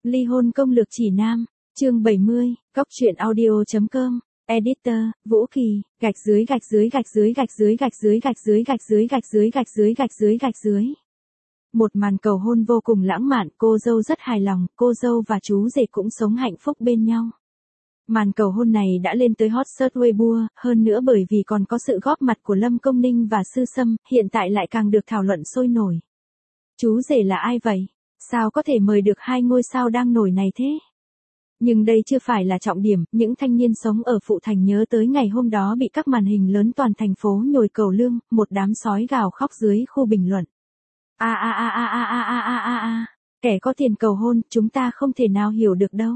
Ly hôn công lược chỉ nam, chương 70, góc truyện audio.com, editor, Vũ Kỳ, gạch dưới. Một màn cầu hôn vô cùng lãng mạn, cô dâu rất hài lòng, cô dâu và chú rể cũng sống hạnh phúc bên nhau. Màn cầu hôn này đã lên tới hot search Weibo, hơn nữa bởi vì còn có sự góp mặt của Lâm Công Ninh và Sư Sâm, hiện tại lại càng được thảo luận sôi nổi. Chú rể là ai vậy? Sao có thể mời được hai ngôi sao đang nổi này thế? Nhưng đây chưa phải là trọng điểm, những thanh niên sống ở Phụ Thành nhớ tới ngày hôm đó bị các màn hình lớn toàn thành phố nhồi cầu lương, một đám sói gào khóc dưới khu bình luận. Kẻ có tiền cầu hôn, chúng ta không thể nào hiểu được đâu.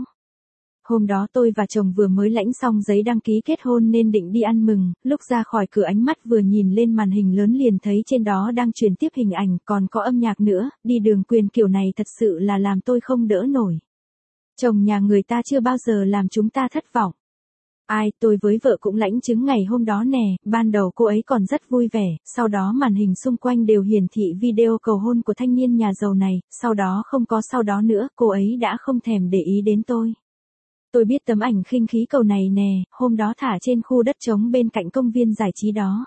Hôm đó tôi và chồng vừa mới lãnh xong giấy đăng ký kết hôn nên định đi ăn mừng, lúc ra khỏi cửa ánh mắt vừa nhìn lên màn hình lớn liền thấy trên đó đang truyền tiếp hình ảnh, còn có âm nhạc nữa, đi đường quyền kiểu này thật sự là làm tôi không đỡ nổi. Chồng nhà người ta chưa bao giờ làm chúng ta thất vọng. Tôi với vợ cũng lãnh chứng ngày hôm đó nè, ban đầu cô ấy còn rất vui vẻ, sau đó màn hình xung quanh đều hiển thị video cầu hôn của thanh niên nhà giàu này, sau đó không có sau đó nữa, cô ấy đã không thèm để ý đến tôi. Tôi biết tấm ảnh khinh khí cầu này nè, hôm đó thả trên khu đất trống bên cạnh công viên giải trí đó.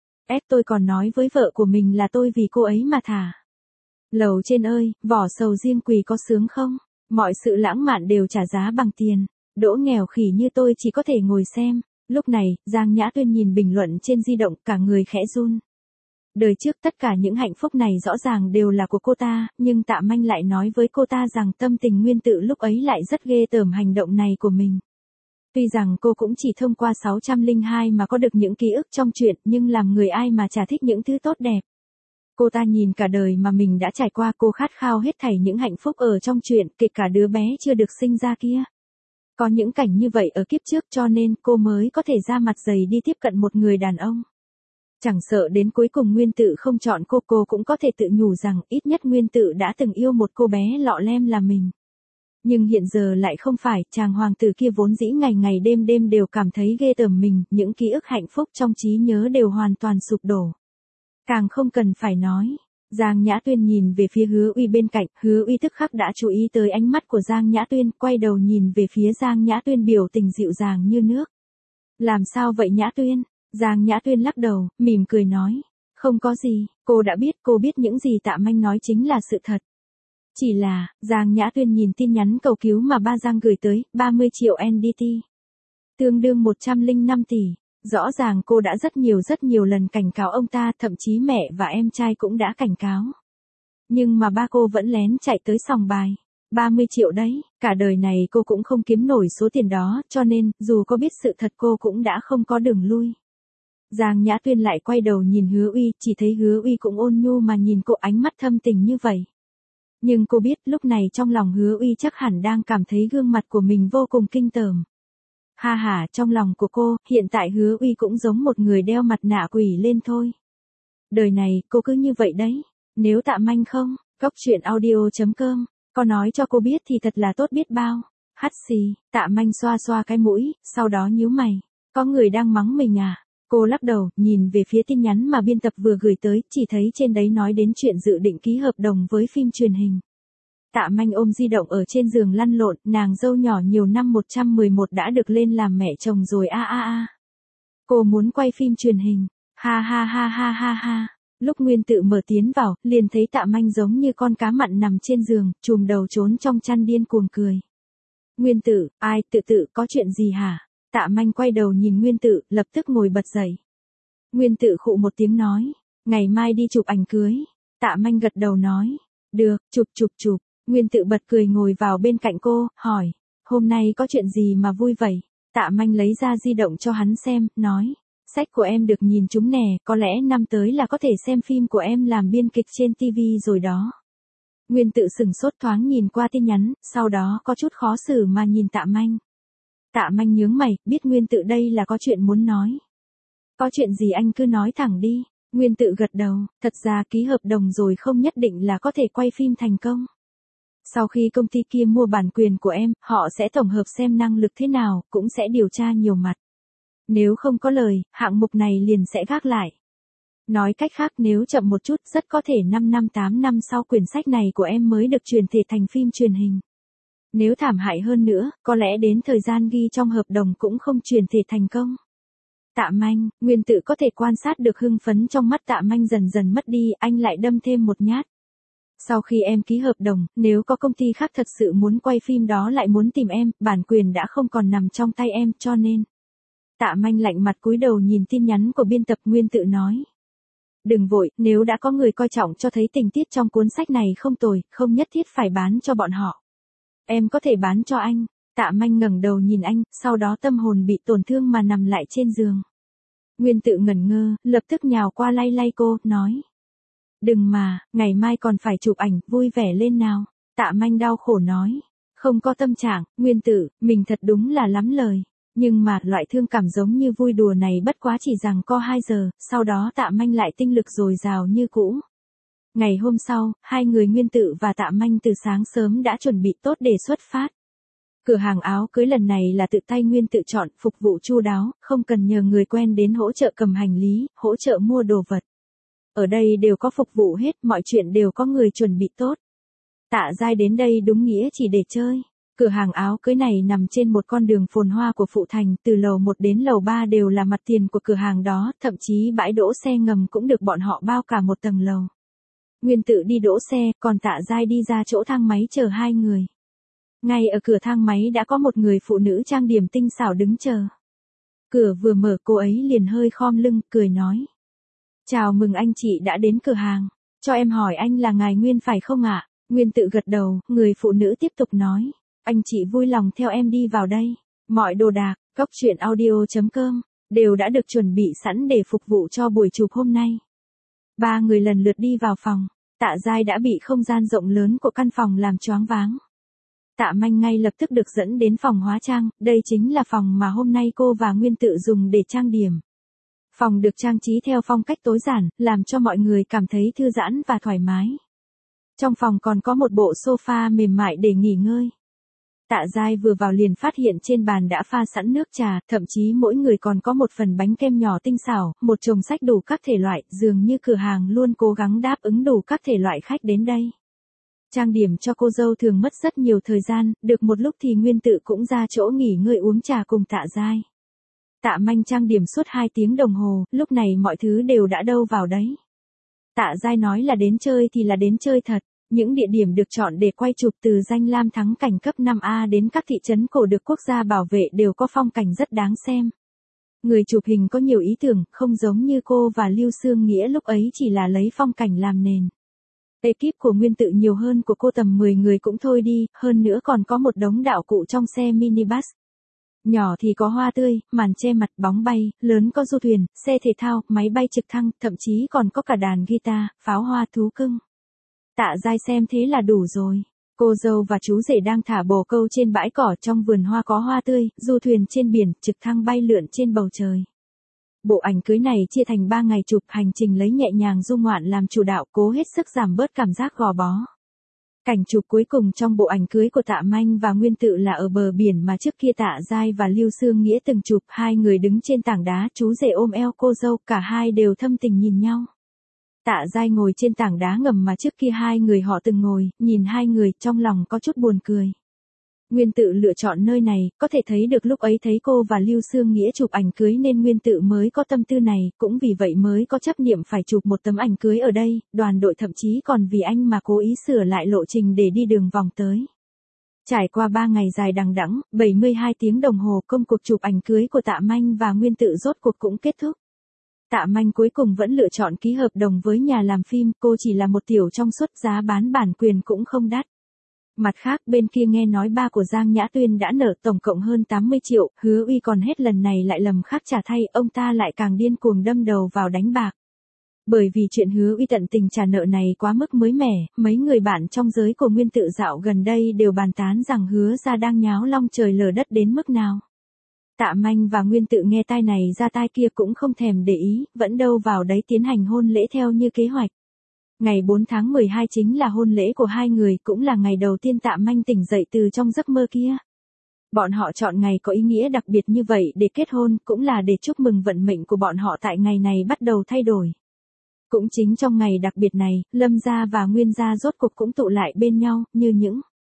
Tôi còn nói với vợ của mình là tôi vì cô ấy mà thả. Lầu trên ơi, vỏ sầu riêng quỳ có sướng không? Mọi sự lãng mạn đều trả giá bằng tiền. Đỗ nghèo khỉ như tôi chỉ có thể ngồi xem. Lúc này, Giang Nhã Tuyên nhìn bình luận trên di động, cả người khẽ run. Đời trước tất cả những hạnh phúc này rõ ràng đều là của cô ta, nhưng Tạ Manh lại nói với cô ta rằng tâm tình Nguyên Tự lúc ấy lại rất ghê tởm hành động này của mình. Tuy rằng cô cũng chỉ thông qua 602 mà có được những ký ức trong chuyện, nhưng làm người ai mà chả thích những thứ tốt đẹp. Cô ta nhìn cả đời mà mình đã trải qua, cô khát khao hết thảy những hạnh phúc ở trong chuyện, kể cả đứa bé chưa được sinh ra kia. Có những cảnh như vậy ở kiếp trước cho nên cô mới có thể ra mặt dày đi tiếp cận một người đàn ông. Chẳng sợ đến cuối cùng Nguyên Tự không chọn cô cũng có thể tự nhủ rằng ít nhất Nguyên Tự đã từng yêu một cô bé lọ lem là mình. Nhưng hiện giờ lại không phải, chàng hoàng tử kia vốn dĩ ngày ngày đêm đều cảm thấy ghê tởm mình, những ký ức hạnh phúc trong trí nhớ đều hoàn toàn sụp đổ. Càng không cần phải nói. Giang Nhã Tuyên nhìn về phía Hứa Uy bên cạnh, Hứa Uy tức khắc đã chú ý tới ánh mắt của Giang Nhã Tuyên, quay đầu nhìn về phía Giang Nhã Tuyên biểu tình dịu dàng như nước. Làm sao vậy Nhã Tuyên? Giang Nhã Tuyên lắc đầu, mỉm cười nói. Không có gì, cô biết những gì Tạ Manh nói chính là sự thật. Chỉ là, Giang Nhã Tuyên nhìn tin nhắn cầu cứu mà ba Giang gửi tới, 30 triệu NDT. Tương đương 105 tỷ. Rõ ràng cô đã rất nhiều lần cảnh cáo ông ta, thậm chí mẹ và em trai cũng đã cảnh cáo. Nhưng mà ba cô vẫn lén chạy tới sòng bài. 30 triệu đấy, cả đời này cô cũng không kiếm nổi số tiền đó, cho nên, dù có biết sự thật cô cũng đã không có đường lui. Giang Nhã Tuyên lại quay đầu nhìn Hứa Uy, chỉ thấy Hứa Uy cũng ôn nhu mà nhìn cô, ánh mắt thâm tình như vậy. Nhưng cô biết lúc này trong lòng Hứa Uy chắc hẳn đang cảm thấy gương mặt của mình vô cùng kinh tởm. Trong lòng của cô, hiện tại Hứa Uy cũng giống một người đeo mặt nạ quỷ lên thôi. Đời này, cô cứ như vậy đấy. Nếu Tạ Manh không, góc truyện audio.com, có nói cho cô biết thì thật là tốt biết bao. Hắt xì, Tạ Manh xoa xoa cái mũi, sau đó nhíu mày. Có người đang mắng mình à? Cô lắc đầu, nhìn về phía tin nhắn mà biên tập vừa gửi tới, chỉ thấy trên đấy nói đến chuyện dự định ký hợp đồng với phim truyền hình. Tạ Manh ôm di động ở trên giường lăn lộn, nàng dâu nhỏ nhiều năm 111 đã được lên làm mẹ chồng rồi Cô muốn quay phim truyền hình. Lúc Nguyên Tự mở tiến vào, liền thấy Tạ Manh giống như con cá mặn nằm trên giường, chùm đầu trốn trong chăn điên cuồng cười. Nguyên Tự, tự có chuyện gì hả? Tạ Manh quay đầu nhìn Nguyên Tự, lập tức ngồi bật dậy. Nguyên Tự khụ một tiếng nói, ngày mai đi chụp ảnh cưới. Tạ Manh gật đầu nói, được, chụp. Nguyên Tự bật cười ngồi vào bên cạnh cô, hỏi, hôm nay có chuyện gì mà vui vậy? Tạ Manh lấy ra di động cho hắn xem, nói, sách của em được nhìn chúng nè, có lẽ năm tới là có thể xem phim của em làm biên kịch trên TV rồi đó. Nguyên Tự sửng sốt thoáng nhìn qua tin nhắn, sau đó có chút khó xử mà nhìn Tạ Manh. Tạ Manh nhướng mày, biết Nguyên Tự đây là có chuyện muốn nói. Có chuyện gì anh cứ nói thẳng đi. Nguyên Tự gật đầu, thật ra ký hợp đồng rồi không nhất định là có thể quay phim thành công. Sau khi công ty kia mua bản quyền của em, họ sẽ tổng hợp xem năng lực thế nào, cũng sẽ điều tra nhiều mặt. Nếu không có lời, hạng mục này liền sẽ gác lại. Nói cách khác nếu chậm một chút rất có thể 5 năm 8 năm sau quyển sách này của em mới được chuyển thể thành phim truyền hình. Nếu thảm hại hơn nữa, có lẽ đến thời gian ghi trong hợp đồng cũng không chuyển thể thành công. Tạ Manh, Nguyên Tự có thể quan sát được hưng phấn trong mắt Tạ Manh dần dần mất đi, anh lại đâm thêm một nhát. Sau khi em ký hợp đồng, nếu có công ty khác thật sự muốn quay phim đó lại muốn tìm em, bản quyền đã không còn nằm trong tay em, cho nên. Tạ Manh lạnh mặt cúi đầu nhìn tin nhắn của biên tập. Nguyên Tự nói. Đừng vội, nếu đã có người coi trọng cho thấy tình tiết trong cuốn sách này không tồi, không nhất thiết phải bán cho bọn họ. Em có thể bán cho anh. Tạ Manh ngẩng đầu nhìn anh, sau đó tâm hồn bị tổn thương mà nằm lại trên giường. Nguyên Tự ngẩn ngơ, lập tức nhào qua lay lay cô, nói. Đừng mà, ngày mai còn phải chụp ảnh, vui vẻ lên nào. Tạ Manh đau khổ nói. Không có tâm trạng, Nguyên Tự, mình thật đúng là lắm lời. Nhưng mà, loại thương cảm giống như vui đùa này bất quá chỉ rằng co 2 giờ, sau đó Tạ Manh lại tinh lực dồi dào như cũ. Ngày hôm sau, hai người Nguyên Tự và Tạ Manh từ sáng sớm đã chuẩn bị tốt để xuất phát. Cửa hàng áo cưới lần này là tự tay Nguyên Tự chọn, phục vụ chu đáo, không cần nhờ người quen đến hỗ trợ cầm hành lý, hỗ trợ mua đồ vật. Ở đây đều có phục vụ hết, mọi chuyện đều có người chuẩn bị tốt. Tạ Giai đến đây đúng nghĩa chỉ để chơi. Cửa hàng áo cưới này nằm trên một con đường phồn hoa của Phụ Thành, từ lầu 1 đến lầu 3 đều là mặt tiền của cửa hàng đó, thậm chí bãi đỗ xe ngầm cũng được bọn họ bao cả một tầng lầu. Nguyên Tự đi đỗ xe, còn Tạ Giai đi ra chỗ thang máy chờ hai người. Ngay ở cửa thang máy đã có một người phụ nữ trang điểm tinh xảo đứng chờ. Cửa vừa mở cô ấy liền hơi khom lưng, cười nói. Chào mừng anh chị đã đến cửa hàng. Cho em hỏi anh là ngài Nguyên phải không ạ? Nguyên Tự gật đầu, người phụ nữ tiếp tục nói. Anh chị vui lòng theo em đi vào đây. Mọi đồ đạc, góc truyện audio.com đều đã được chuẩn bị sẵn để phục vụ cho buổi chụp hôm nay. Ba người lần lượt đi vào phòng. Tạ Giai đã bị không gian rộng lớn của căn phòng làm choáng váng. Tạ Manh ngay lập tức được dẫn đến phòng hóa trang, đây chính là phòng mà hôm nay cô và Nguyên Tự dùng để trang điểm. Phòng được trang trí theo phong cách tối giản, làm cho mọi người cảm thấy thư giãn và thoải mái. Trong phòng còn có một bộ sofa mềm mại để nghỉ ngơi. Tạ Giai vừa vào liền phát hiện trên bàn đã pha sẵn nước trà, thậm chí mỗi người còn có một phần bánh kem nhỏ tinh xảo, một chồng sách đủ các thể loại, dường như cửa hàng luôn cố gắng đáp ứng đủ các thể loại khách đến đây. Trang điểm cho cô dâu thường mất rất nhiều thời gian, được một lúc thì Nguyên Tự cũng ra chỗ nghỉ ngơi uống trà cùng Tạ Giai. Tạ Manh trang điểm suốt 2 tiếng đồng hồ, lúc này mọi thứ đều đã đâu vào đấy. Tạ Giai nói là đến chơi thì là đến chơi thật. Những địa điểm được chọn để quay chụp từ danh lam thắng cảnh cấp 5A đến các thị trấn cổ được quốc gia bảo vệ đều có phong cảnh rất đáng xem. Người chụp hình có nhiều ý tưởng, không giống như cô và Lưu Sương Nghĩa lúc ấy chỉ là lấy phong cảnh làm nền. Ekip của Nguyên Tự nhiều hơn của cô tầm 10 người cũng thôi đi, hơn nữa còn có một đống đạo cụ trong xe minibus. Nhỏ thì có hoa tươi, màn che mặt, bóng bay, lớn có du thuyền, xe thể thao, máy bay trực thăng, thậm chí còn có cả đàn guitar, pháo hoa thú cưng. Tạ Giai xem thế là đủ rồi. Cô dâu và chú rể đang thả bồ câu trên bãi cỏ, trong vườn hoa có hoa tươi, du thuyền trên biển, trực thăng bay lượn trên bầu trời. Bộ ảnh cưới này chia thành 3 ngày chụp, hành trình lấy nhẹ nhàng du ngoạn làm chủ đạo, cố hết sức giảm bớt cảm giác gò bó. Cảnh chụp cuối cùng trong bộ ảnh cưới của Tạ Manh và Nguyên Tự là ở bờ biển mà trước kia Tạ Giai và Lưu Sương Nghĩa từng chụp, hai người đứng trên tảng đá, chú rể ôm eo cô dâu, cả hai đều thâm tình nhìn nhau. Tạ Giai ngồi trên tảng đá ngầm mà trước kia hai người họ từng ngồi, nhìn hai người, trong lòng có chút buồn cười. Nguyên Tự lựa chọn nơi này, có thể thấy được lúc ấy thấy cô và Lưu Sương Nghĩa chụp ảnh cưới nên Nguyên Tự mới có tâm tư này, cũng vì vậy mới có chấp niệm phải chụp một tấm ảnh cưới ở đây, đoàn đội thậm chí còn vì anh mà cố ý sửa lại lộ trình để đi đường vòng tới. Trải qua 3 ngày dài đằng đẵng, 72 tiếng đồng hồ, công cuộc chụp ảnh cưới của Tạ Manh và Nguyên Tự rốt cuộc cũng kết thúc. Tạ Manh cuối cùng vẫn lựa chọn ký hợp đồng với nhà làm phim, cô chỉ là một tiểu trong suất, giá bán bản quyền cũng không đắt. Mặt khác, bên kia nghe nói ba của Giang Nhã Tuyên đã nợ tổng cộng hơn 80 triệu, Hứa Uy còn hết lần này lại lầm khác trả thay, ông ta lại càng điên cuồng đâm đầu vào đánh bạc. Bởi vì chuyện Hứa Uy tận tình trả nợ này quá mức mới mẻ, mấy người bạn trong giới của Nguyên Tự dạo gần đây đều bàn tán rằng Hứa gia đang nháo long trời lở đất đến mức nào. Tạ Manh và Nguyên Tự nghe tai này ra tai kia cũng không thèm để ý, vẫn đâu vào đấy tiến hành hôn lễ theo như kế hoạch. Ngày 4 tháng 12 chính là hôn lễ của hai người, cũng là ngày đầu tiên Tạ Manh tỉnh dậy từ trong giấc mơ kia. Bọn họ chọn ngày có ý nghĩa đặc biệt như vậy để kết hôn, cũng là để chúc mừng vận mệnh của bọn họ tại ngày này bắt đầu thay đổi. Cũng chính trong ngày đặc biệt này, Lâm gia và Nguyên gia rốt cuộc cũng tụ lại bên nhau, như những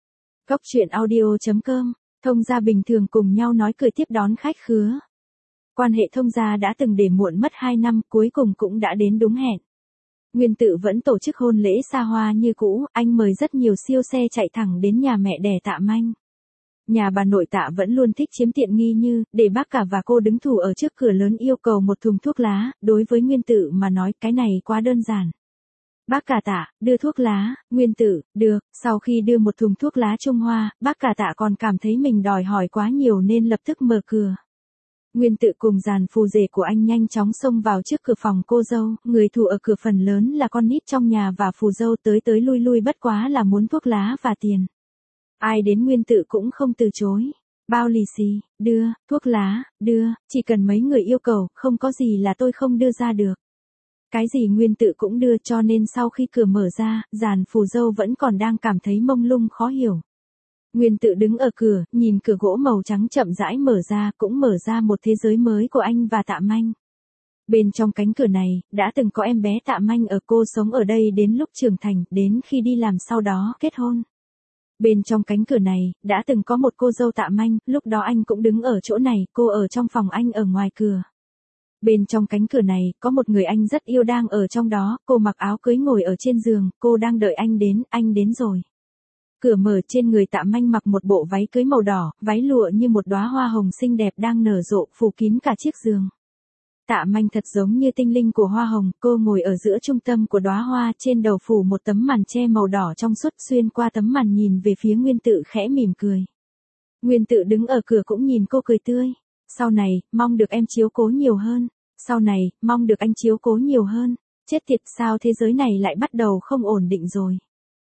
Góc truyện audio.com, thông gia bình thường cùng nhau nói cười tiếp đón khách khứa. Quan hệ thông gia đã từng để muộn mất 2 năm, cuối cùng cũng đã đến đúng hẹn. Nguyên Tự vẫn tổ chức hôn lễ xa hoa như cũ, anh mời rất nhiều siêu xe chạy thẳng đến nhà mẹ đẻ Tạ Manh. Nhà bà nội Tạ vẫn luôn thích chiếm tiện nghi như, để bác cả và cô đứng thủ ở trước cửa lớn yêu cầu một thùng thuốc lá, đối với Nguyên Tự mà nói cái này quá đơn giản. Bác cả Tạ, đưa thuốc lá, Nguyên Tự, được, sau khi đưa một thùng thuốc lá Trung Hoa, bác cả Tạ còn cảm thấy mình đòi hỏi quá nhiều nên lập tức mở cửa. Nguyên Tự cùng dàn phù rể của anh nhanh chóng xông vào trước cửa phòng cô dâu, người thủ ở cửa phần lớn là con nít trong nhà và phù dâu tới lui lui bất quá là muốn thuốc lá và tiền. Ai đến Nguyên Tự cũng không từ chối. Bao lì xì, đưa, thuốc lá, đưa, chỉ cần mấy người yêu cầu, không có gì là tôi không đưa ra được. Cái gì Nguyên Tự cũng đưa cho nên sau khi cửa mở ra, dàn phù dâu vẫn còn đang cảm thấy mông lung khó hiểu. Nguyên Tự đứng ở cửa, nhìn cửa gỗ màu trắng chậm rãi mở ra, cũng mở ra một thế giới mới của anh và Tạ Manh. Bên trong cánh cửa này, đã từng có em bé Tạ Manh ở, cô sống ở đây đến lúc trưởng thành, đến khi đi làm sau đó kết hôn. Bên trong cánh cửa này, đã từng có một cô dâu Tạ Manh, lúc đó anh cũng đứng ở chỗ này, cô ở trong phòng anh ở ngoài cửa. Bên trong cánh cửa này, có một người anh rất yêu đang ở trong đó, cô mặc áo cưới ngồi ở trên giường, cô đang đợi anh đến rồi. Cửa mở, trên người Tạ Manh mặc một bộ váy cưới màu đỏ, váy lụa như một đóa hoa hồng xinh đẹp đang nở rộ, phủ kín cả chiếc giường. Tạ Manh thật giống như tinh linh của hoa hồng, cô ngồi ở giữa trung tâm của đóa hoa, trên đầu phủ một tấm màn che màu đỏ trong suốt, xuyên qua tấm màn nhìn về phía Nguyên Tự khẽ mỉm cười. Nguyên Tự đứng ở cửa cũng nhìn cô cười tươi. Sau này, mong được em chiếu cố nhiều hơn. Sau này, mong được anh chiếu cố nhiều hơn. Chết tiệt, sao thế giới này lại bắt đầu không ổn định rồi.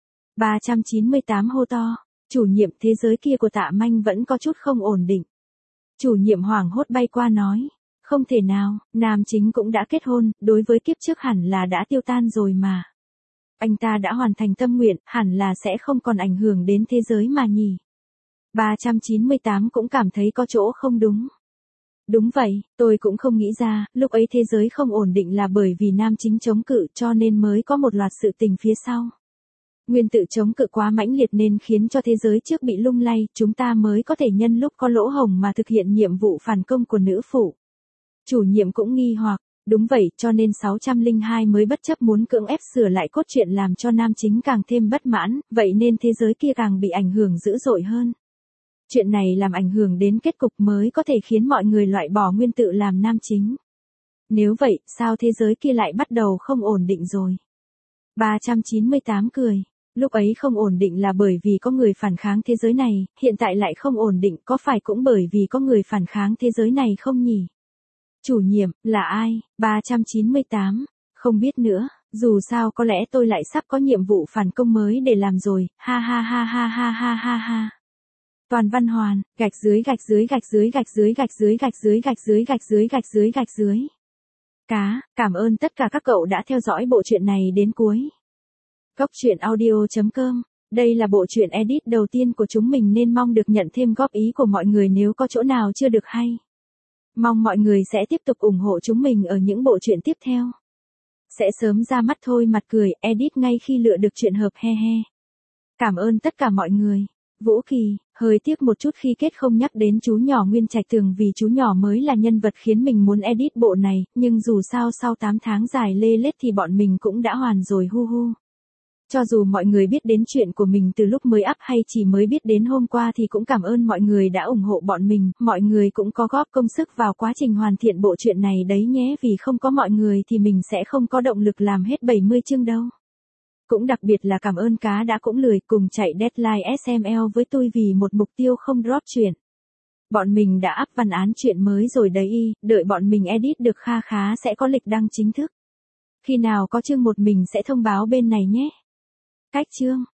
398 hô to. Chủ nhiệm, thế giới kia của Tạ Manh vẫn có chút không ổn định. Chủ nhiệm hoảng hốt bay qua nói. Không thể nào, nam chính cũng đã kết hôn, đối với kiếp trước hẳn là đã tiêu tan rồi mà. Anh ta đã hoàn thành tâm nguyện, hẳn là sẽ không còn ảnh hưởng đến thế giới mà nhỉ. 398 cũng cảm thấy có chỗ không đúng. Đúng vậy, tôi cũng không nghĩ ra, lúc ấy thế giới không ổn định là bởi vì nam chính chống cự cho nên mới có một loạt sự tình phía sau. Nguyên Tự chống cự quá mãnh liệt nên khiến cho thế giới trước bị lung lay, chúng ta mới có thể nhân lúc có lỗ hổng mà thực hiện nhiệm vụ phản công của nữ phụ. Chủ nhiệm cũng nghi hoặc, đúng vậy, cho nên 602 mới bất chấp muốn cưỡng ép sửa lại cốt truyện làm cho nam chính càng thêm bất mãn, vậy nên thế giới kia càng bị ảnh hưởng dữ dội hơn. Chuyện này làm ảnh hưởng đến kết cục mới có thể khiến mọi người loại bỏ Nguyên Tự làm nam chính. Nếu vậy, sao thế giới kia lại bắt đầu không ổn định rồi? 398 cười. Lúc ấy không ổn định là bởi vì có người phản kháng thế giới này, hiện tại lại không ổn định, có phải cũng bởi vì có người phản kháng thế giới này không nhỉ? Chủ nhiệm, là ai? 398, không biết nữa, dù sao có lẽ tôi lại sắp có nhiệm vụ phản công mới để làm rồi, ha ha ha ha ha ha ha ha. Toàn Văn Hoàn, gạch dưới gạch dưới gạch dưới gạch dưới gạch dưới gạch dưới gạch dưới gạch dưới gạch dưới gạch dưới. Cá, cảm ơn tất cả các cậu đã theo dõi bộ truyện này đến cuối. Góc truyện audio.com, đây là bộ truyện edit đầu tiên của chúng mình nên mong được nhận thêm góp ý của mọi người nếu có chỗ nào chưa được hay. Mong mọi người sẽ tiếp tục ủng hộ chúng mình ở những bộ truyện tiếp theo. Sẽ sớm ra mắt thôi mặt cười, edit ngay khi lựa được chuyện hợp he he. Cảm ơn tất cả mọi người. Vũ Kỳ, hơi tiếc một chút khi kết không nhắc đến chú nhỏ Nguyên Trạch Tường vì chú nhỏ mới là nhân vật khiến mình muốn edit bộ này, nhưng dù sao sau 8 tháng dài lê lết thì bọn mình cũng đã hoàn rồi hu hu. Cho dù mọi người biết đến chuyện của mình từ lúc mới up hay chỉ mới biết đến hôm qua thì cũng cảm ơn mọi người đã ủng hộ bọn mình, mọi người cũng có góp công sức vào quá trình hoàn thiện bộ truyện này đấy nhé, vì không có mọi người thì mình sẽ không có động lực làm hết 70 chương đâu. Cũng đặc biệt là cảm ơn Cá đã cũng lười cùng chạy deadline SML với tôi vì một mục tiêu không drop chuyện. Bọn mình đã up văn án chuyện mới rồi đấy y, đợi bọn mình edit được kha khá sẽ có lịch đăng chính thức. Khi nào có chương 1 mình sẽ thông báo bên này nhé. Cách chương